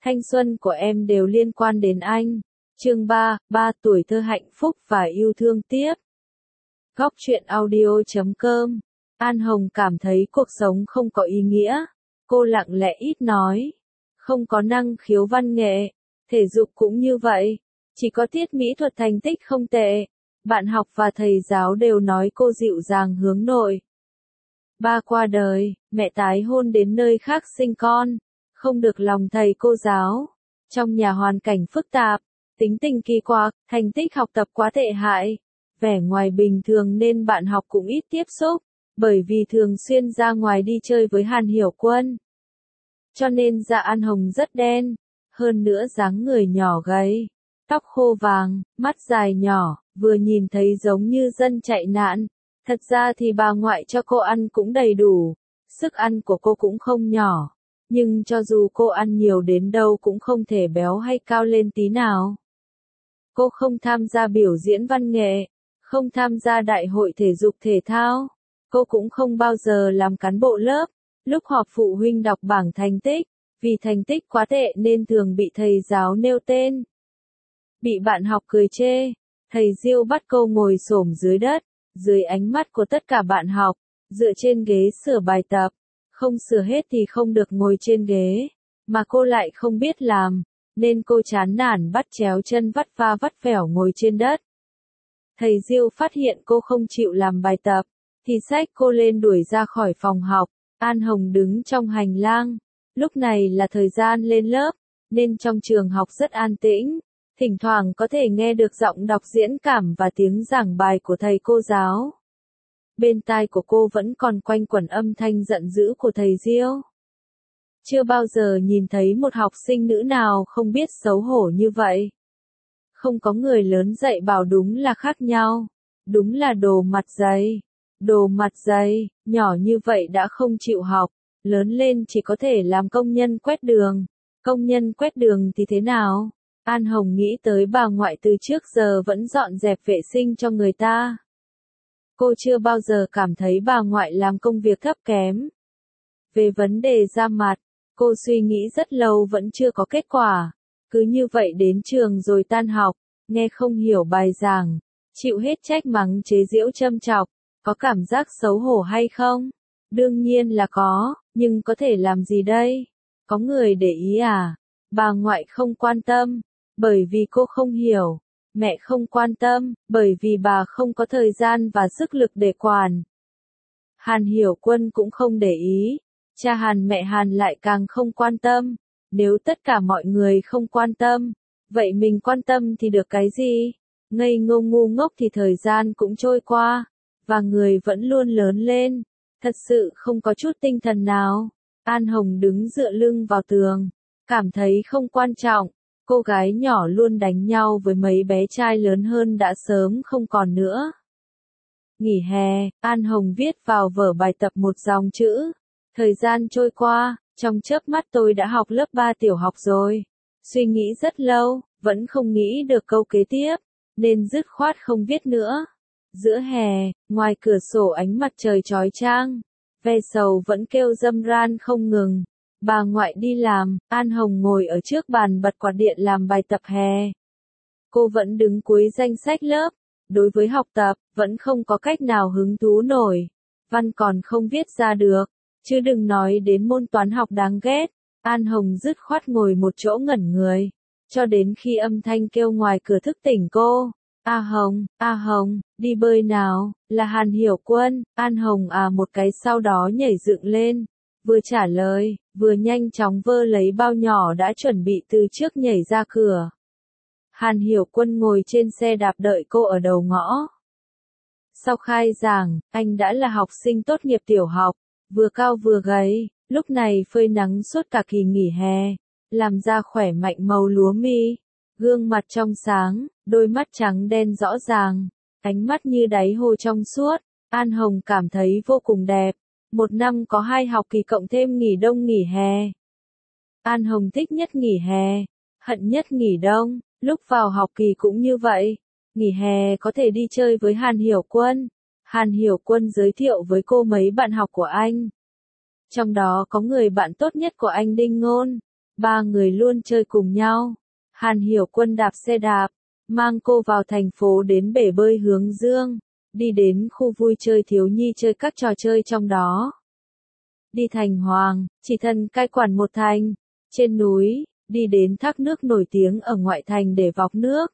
thanh xuân của em đều liên quan đến anh. Chương 3, 3 tuổi thơ hạnh phúc và yêu thương tiếp. Góc truyện audio.com. An Hồng cảm thấy cuộc sống không có ý nghĩa. Cô lặng lẽ ít nói. Không có năng khiếu văn nghệ. Thể dục cũng như vậy. Chỉ có tiết mỹ thuật thành tích không tệ. Bạn học và thầy giáo đều nói cô dịu dàng hướng nội. Ba qua đời, mẹ tái hôn đến nơi khác sinh con. Không được lòng thầy cô giáo. Trong nhà hoàn cảnh phức tạp. Tính tình kỳ quặc, thành tích học tập quá tệ hại. Vẻ ngoài bình thường nên bạn học cũng ít tiếp xúc. Bởi vì thường xuyên ra ngoài đi chơi với Hàn Hiểu Quân. Cho nên da An Hồng rất đen. Hơn nữa dáng người nhỏ gầy. Tóc khô vàng, mắt dài nhỏ, vừa nhìn thấy giống như dân chạy nạn. Thật ra thì bà ngoại cho cô ăn cũng đầy đủ. Sức ăn của cô cũng không nhỏ. Nhưng cho dù cô ăn nhiều đến đâu cũng không thể béo hay cao lên tí nào. Cô không tham gia biểu diễn văn nghệ. Không tham gia đại hội thể dục thể thao. Cô cũng không bao giờ làm cán bộ lớp. Lúc họp phụ huynh đọc bảng thành tích. Vì thành tích quá tệ nên thường bị thầy giáo nêu tên. Bị bạn học cười chê. Thầy Diêu bắt cô ngồi xổm dưới đất. Dưới ánh mắt của tất cả bạn học. Dựa trên ghế sửa bài tập. Không sửa hết thì không được ngồi trên ghế. Mà cô lại không biết làm. Nên cô chán nản bắt chéo chân vắt va vắt vẻo ngồi trên đất. Thầy Diêu phát hiện cô không chịu làm bài tập. Thì xách cô lên đuổi ra khỏi phòng học. An Hồng đứng trong hành lang. Lúc này là thời gian lên lớp. Nên trong trường học rất an tĩnh. Thỉnh thoảng có thể nghe được giọng đọc diễn cảm và tiếng giảng bài của thầy cô giáo. Bên tai của cô vẫn còn quanh quẩn âm thanh giận dữ của thầy Diêu. Chưa bao giờ nhìn thấy một học sinh nữ nào không biết xấu hổ như vậy. Không có người lớn dạy bảo đúng là khác nhau. Đúng là đồ mặt dày. Đồ mặt dày, nhỏ như vậy đã không chịu học. Lớn lên chỉ có thể làm công nhân quét đường. Công nhân quét đường thì thế nào? An Hồng nghĩ tới bà ngoại từ trước giờ vẫn dọn dẹp vệ sinh cho người ta. Cô chưa bao giờ cảm thấy bà ngoại làm công việc thấp kém. Về vấn đề da mặt, cô suy nghĩ rất lâu vẫn chưa có kết quả. Cứ như vậy đến trường rồi tan học, nghe không hiểu bài giảng, chịu hết trách mắng chế giễu châm chọc, có cảm giác xấu hổ hay không? Đương nhiên là có, nhưng có thể làm gì đây? Có người để ý à? Bà ngoại không quan tâm, bởi vì cô không hiểu. Mẹ không quan tâm, bởi vì bà không có thời gian và sức lực để quản. Hàn Hiểu Quân cũng không để ý. Cha Hàn mẹ Hàn lại càng không quan tâm. Nếu tất cả mọi người không quan tâm, vậy mình quan tâm thì được cái gì? Ngây ngô ngu ngốc thì thời gian cũng trôi qua. Và người vẫn luôn lớn lên. Thật sự không có chút tinh thần nào. An Hồng đứng dựa lưng vào tường. Cảm thấy không quan trọng. Cô gái nhỏ luôn đánh nhau với mấy bé trai lớn hơn đã sớm không còn nữa. Nghỉ hè, An Hồng viết vào vở bài tập một dòng chữ. Thời gian trôi qua, trong chớp mắt tôi đã học lớp 3 tiểu học rồi. Suy nghĩ rất lâu, vẫn không nghĩ được câu kế tiếp, nên dứt khoát không viết nữa. Giữa hè, ngoài cửa sổ ánh mặt trời chói chang, ve sầu vẫn kêu râm ran không ngừng. Bà ngoại đi làm, An Hồng ngồi ở trước bàn bật quạt điện làm bài tập hè. Cô vẫn đứng cuối danh sách lớp. Đối với học tập, vẫn không có cách nào hứng thú nổi. Văn còn không viết ra được. Chứ đừng nói đến môn toán học đáng ghét. An Hồng dứt khoát ngồi một chỗ ngẩn người. Cho đến khi âm thanh kêu ngoài cửa thức tỉnh cô. A Hồng, đi bơi nào, là Hàn Hiểu Quân. An Hồng một cái sau đó nhảy dựng lên. Vừa trả lời, vừa nhanh chóng vơ lấy bao nhỏ đã chuẩn bị từ trước nhảy ra cửa. Hàn Hiểu Quân ngồi trên xe đạp đợi cô ở đầu ngõ. Sau khai giảng, anh đã là học sinh tốt nghiệp tiểu học, vừa cao vừa gầy, lúc này phơi nắng suốt cả kỳ nghỉ hè, làm da khỏe mạnh màu lúa mi, gương mặt trong sáng, đôi mắt trắng đen rõ ràng, ánh mắt như đáy hồ trong suốt. An Hồng cảm thấy vô cùng đẹp. Một năm có 2 học kỳ cộng thêm nghỉ đông nghỉ hè. An Hồng thích nhất nghỉ hè, hận nhất nghỉ đông. Lúc vào học kỳ cũng như vậy. Nghỉ hè có thể đi chơi với Hàn Hiểu Quân. Hàn Hiểu Quân giới thiệu với cô mấy bạn học của anh. Trong đó có người bạn tốt nhất của anh Đinh Ngôn. ba người luôn chơi cùng nhau. Hàn Hiểu Quân đạp xe đạp, mang cô vào thành phố đến bể bơi Hướng Dương, đi đến khu vui chơi thiếu nhi chơi các trò chơi trong đó. Đi thành Hoàng, chỉ thần cai quản một thành, trên núi, đi đến thác nước nổi tiếng ở ngoại thành để vọc nước.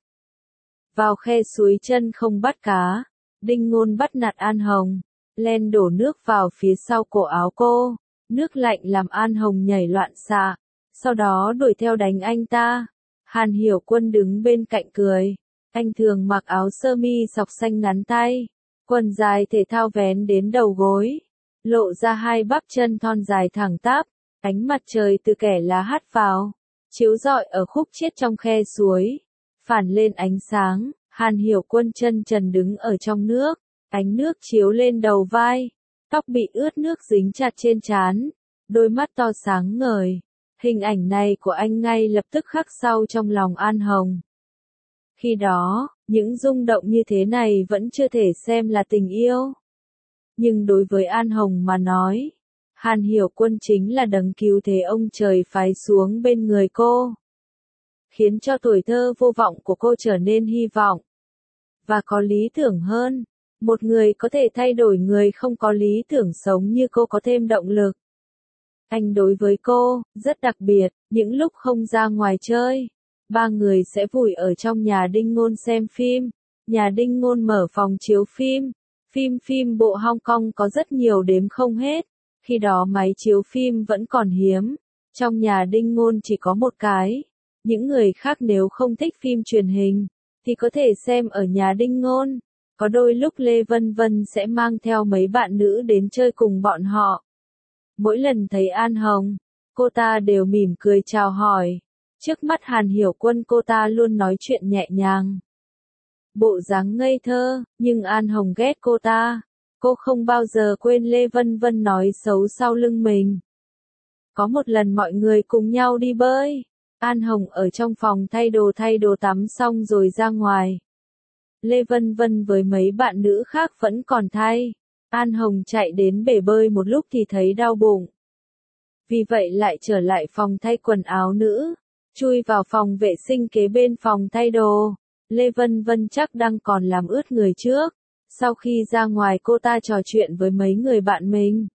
Vào khe suối chân không bắt cá, Đinh Ngôn bắt nạt An Hồng, len đổ nước vào phía sau cổ áo cô, nước lạnh làm An Hồng nhảy loạn xạ, sau đó đuổi theo đánh anh ta. Hàn Hiểu Quân đứng bên cạnh cười, anh thường mặc áo sơ mi sọc xanh ngắn tay, quần dài thể thao vén đến đầu gối, lộ ra hai bắp chân thon dài thẳng tắp, ánh mặt trời từ kẻ lá hắt vào, chiếu rọi ở khúc chiết trong khe suối, phản lên ánh sáng. Hàn Hiểu Quân chân trần đứng ở trong nước, ánh nước chiếu lên đầu vai, tóc bị ướt nước dính chặt trên trán, đôi mắt to sáng ngời. Hình ảnh này của anh ngay lập tức khắc sâu trong lòng An Hồng. Khi đó, những rung động như thế này vẫn chưa thể xem là tình yêu. Nhưng đối với An Hồng mà nói, Hàn Hiểu Quân chính là đấng cứu thế ông trời phái xuống bên người cô, khiến cho tuổi thơ vô vọng của cô trở nên hy vọng và có lý tưởng hơn. Một người có thể thay đổi người không có lý tưởng sống như cô có thêm động lực. Anh đối với cô, rất đặc biệt, những lúc không ra ngoài chơi, ba người sẽ vùi ở trong nhà Đinh Ngôn xem phim. Nhà Đinh Ngôn mở phòng chiếu phim, phim bộ Hong Kong có rất nhiều đếm không hết, khi đó máy chiếu phim vẫn còn hiếm, trong nhà Đinh Ngôn chỉ có một cái, những người khác nếu không thích phim truyền hình, thì có thể xem ở nhà Đinh Ngôn. Có đôi lúc Lê Vân Vân sẽ mang theo mấy bạn nữ đến chơi cùng bọn họ. Mỗi lần thấy An Hồng, cô ta đều mỉm cười chào hỏi. Trước mắt Hàn Hiểu Quân cô ta luôn nói chuyện nhẹ nhàng, bộ dáng ngây thơ, nhưng An Hồng ghét cô ta. Cô không bao giờ quên Lê Vân Vân nói xấu sau lưng mình. Có một lần mọi người cùng nhau đi bơi, An Hồng ở trong phòng thay đồ tắm xong rồi ra ngoài. Lê Vân Vân với mấy bạn nữ khác vẫn còn thay. An Hồng chạy đến bể bơi một lúc thì thấy đau bụng. Vì vậy lại trở lại phòng thay quần áo nữ, chui vào phòng vệ sinh kế bên phòng thay đồ. Lê Vân Vân chắc đang còn làm ướt người trước. Sau khi ra ngoài cô ta trò chuyện với mấy người bạn mình.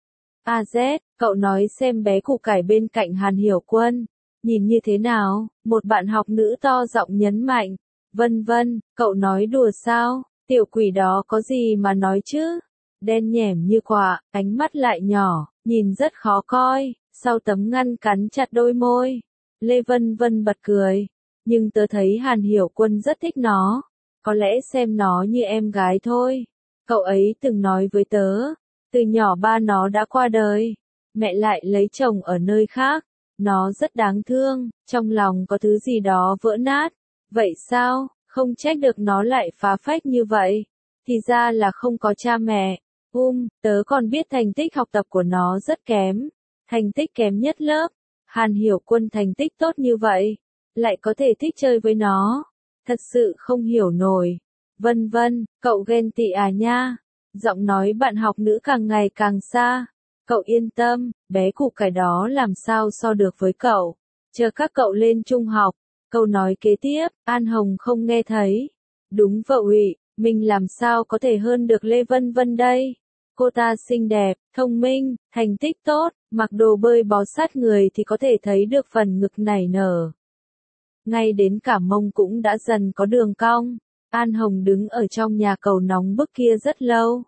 AZ, cậu nói xem bé củ cải bên cạnh Hàn Hiểu Quân, nhìn như thế nào? Một bạn học nữ to giọng nhấn mạnh. Vân Vân, cậu nói đùa sao? Tiểu quỷ đó có gì mà nói chứ? Đen nhẻm như quạ, ánh mắt lại nhỏ, nhìn rất khó coi, sau tấm ngăn cắn chặt đôi môi. Lê Vân Vân bật cười, nhưng tớ thấy Hàn Hiểu Quân rất thích nó, có lẽ xem nó như em gái thôi. Cậu ấy từng nói với tớ, từ nhỏ ba nó đã qua đời, mẹ lại lấy chồng ở nơi khác, nó rất đáng thương, trong lòng có thứ gì đó vỡ nát. Vậy sao, không trách được nó lại phá phách như vậy, thì ra là không có cha mẹ. Tớ còn biết thành tích học tập của nó rất kém, thành tích kém nhất lớp. Hàn Hiểu Quân thành tích tốt như vậy, lại có thể thích chơi với nó, thật sự không hiểu nổi. Vân Vân, cậu ghen tị à nha? Giọng nói bạn học nữ càng ngày càng xa. Cậu yên tâm, bé củ cải đó làm sao so được với cậu, chờ các cậu lên trung học. Câu nói kế tiếp, An Hồng không nghe thấy. Đúng vậy, mình làm sao có thể hơn được Lê Vân Vân đây? Cô ta xinh đẹp, thông minh, thành tích tốt, mặc đồ bơi bó sát người thì có thể thấy được phần ngực nảy nở. Ngay đến cả mông cũng đã dần có đường cong. An Hồng đứng ở trong nhà cầu nóng bức kia rất lâu.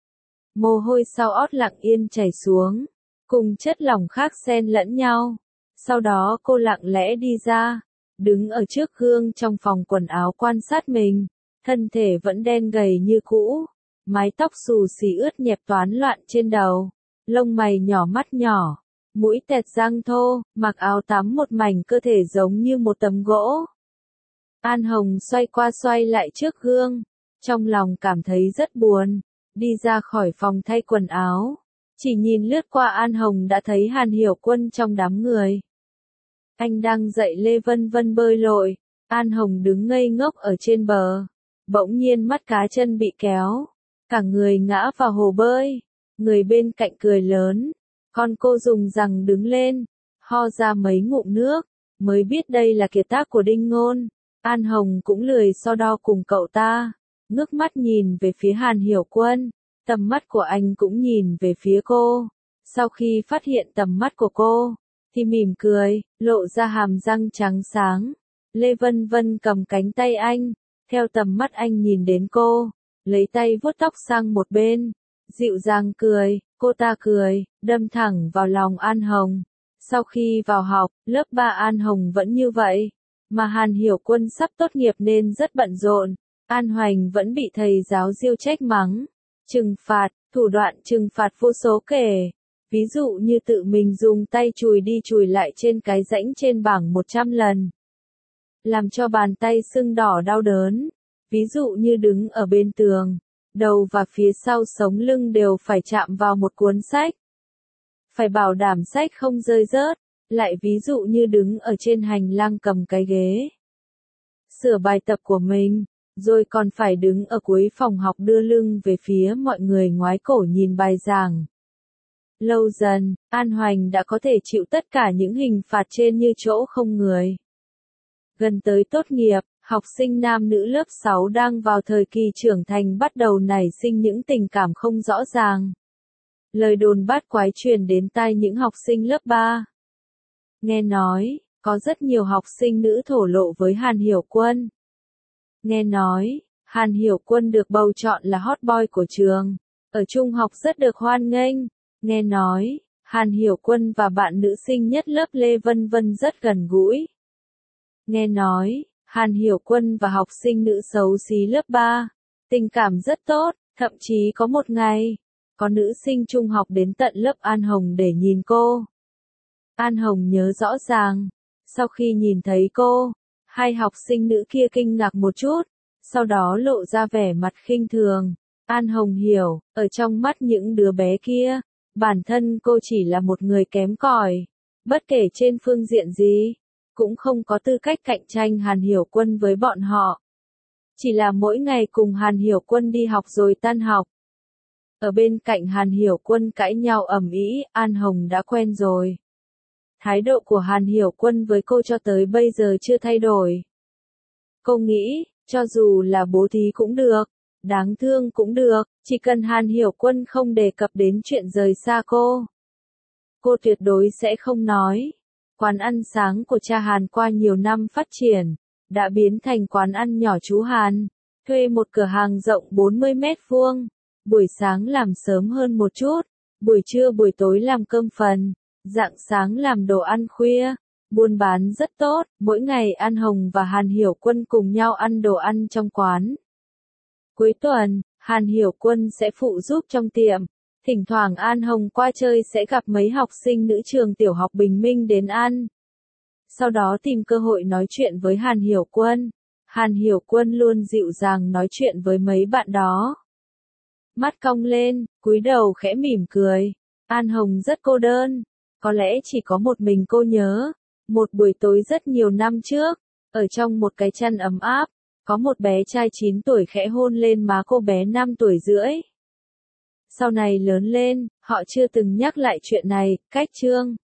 Mồ hôi sau ót lặng yên chảy xuống, cùng chất lỏng khác xen lẫn nhau. Sau đó cô lặng lẽ đi ra, đứng ở trước gương trong phòng quần áo quan sát mình, thân thể vẫn đen gầy như cũ, mái tóc xù xì ướt nhẹp toán loạn trên đầu, lông mày nhỏ mắt nhỏ, mũi tẹt răng thô, mặc áo tắm một mảnh cơ thể giống như một tấm gỗ. An Hồng xoay qua xoay lại trước gương, trong lòng cảm thấy rất buồn, đi ra khỏi phòng thay quần áo, chỉ nhìn lướt qua An Hồng đã thấy Hàn Hiểu Quân trong đám người. Anh đang dạy Lê Vân Vân bơi lội, An Hồng đứng ngây ngốc ở trên bờ, bỗng nhiên mắt cá chân bị kéo, cả người ngã vào hồ bơi, người bên cạnh cười lớn, con cô dùng rằng đứng lên, ho ra mấy ngụm nước, mới biết đây là kiệt tác của Đinh Ngôn. An Hồng cũng lười so đo cùng cậu ta, ngước mắt nhìn về phía Hàn Hiểu Quân, tầm mắt của anh cũng nhìn về phía cô. Sau khi phát hiện tầm mắt của cô, thì mỉm cười, lộ ra hàm răng trắng sáng. Lê Vân Vân cầm cánh tay anh, theo tầm mắt anh nhìn đến cô, lấy tay vuốt tóc sang một bên, dịu dàng cười, cô ta cười, đâm thẳng vào lòng An Hồng. Sau khi vào học, lớp 3 An Hồng vẫn như vậy, mà Hàn Hiểu Quân sắp tốt nghiệp nên rất bận rộn. An Hoành vẫn bị thầy giáo diêu trách mắng, trừng phạt, thủ đoạn trừng phạt vô số kể. Ví dụ như tự mình dùng tay chùi đi chùi lại trên cái rãnh trên bảng 100 lần, làm cho bàn tay sưng đỏ đau đớn. Ví dụ như đứng ở bên tường, đầu và phía sau sống lưng đều phải chạm vào một cuốn sách, phải bảo đảm sách không rơi rớt. Lại ví dụ như đứng ở trên hành lang cầm cái ghế, sửa bài tập của mình, rồi còn phải đứng ở cuối phòng học đưa lưng về phía mọi người ngoái cổ nhìn bài giảng. Lâu dần, An Hoành đã có thể chịu tất cả những hình phạt trên như chỗ không người. Gần tới tốt nghiệp, học sinh nam nữ lớp 6 đang vào thời kỳ trưởng thành bắt đầu nảy sinh những tình cảm không rõ ràng. Lời đồn bát quái truyền đến tai những học sinh lớp 3. Nghe nói, có rất nhiều học sinh nữ thổ lộ với Hàn Hiểu Quân. Nghe nói, Hàn Hiểu Quân được bầu chọn là hot boy của trường, ở trung học rất được hoan nghênh. Nghe nói, Hàn Hiểu Quân và bạn nữ sinh nhất lớp Lê Vân Vân rất gần gũi. Nghe nói, Hàn Hiểu Quân và học sinh nữ xấu xí lớp 3, tình cảm rất tốt, thậm chí có một ngày, có nữ sinh trung học đến tận lớp An Hồng để nhìn cô. An Hồng nhớ rõ ràng, sau khi nhìn thấy cô, hai học sinh nữ kia kinh ngạc một chút, sau đó lộ ra vẻ mặt khinh thường. An Hồng hiểu, ở trong mắt những đứa bé kia, bản thân cô chỉ là một người kém cỏi, bất kể trên phương diện gì, cũng không có tư cách cạnh tranh Hàn Hiểu Quân với bọn họ. Chỉ là mỗi ngày cùng Hàn Hiểu Quân đi học rồi tan học. Ở bên cạnh Hàn Hiểu Quân cãi nhau ầm ĩ, An Hồng đã quen rồi. Thái độ của Hàn Hiểu Quân với cô cho tới bây giờ chưa thay đổi. Cô nghĩ, cho dù là bố thí cũng được, đáng thương cũng được, chỉ cần Hàn Hiểu Quân không đề cập đến chuyện rời xa cô tuyệt đối sẽ không nói. Quán ăn sáng của cha Hàn qua nhiều năm phát triển, đã biến thành quán ăn nhỏ chú Hàn, thuê một cửa hàng rộng 40 mét vuông, buổi sáng làm sớm hơn một chút, buổi trưa buổi tối làm cơm phần, rạng sáng làm đồ ăn khuya, buôn bán rất tốt, mỗi ngày An Hồng và Hàn Hiểu Quân cùng nhau ăn đồ ăn trong quán. Cuối tuần, Hàn Hiểu Quân sẽ phụ giúp trong tiệm, thỉnh thoảng An Hồng qua chơi sẽ gặp mấy học sinh nữ trường tiểu học Bình Minh đến ăn. Sau đó tìm cơ hội nói chuyện với Hàn Hiểu Quân. Hàn Hiểu Quân luôn dịu dàng nói chuyện với mấy bạn đó. Mắt cong lên, cúi đầu khẽ mỉm cười. An Hồng rất cô đơn. Có lẽ chỉ có một mình cô nhớ. Một buổi tối rất nhiều năm trước, ở trong một cái chăn ấm áp, có một bé trai 9 tuổi khẽ hôn lên má cô bé 5 tuổi rưỡi. Sau này lớn lên, họ chưa từng nhắc lại chuyện này, cách chương.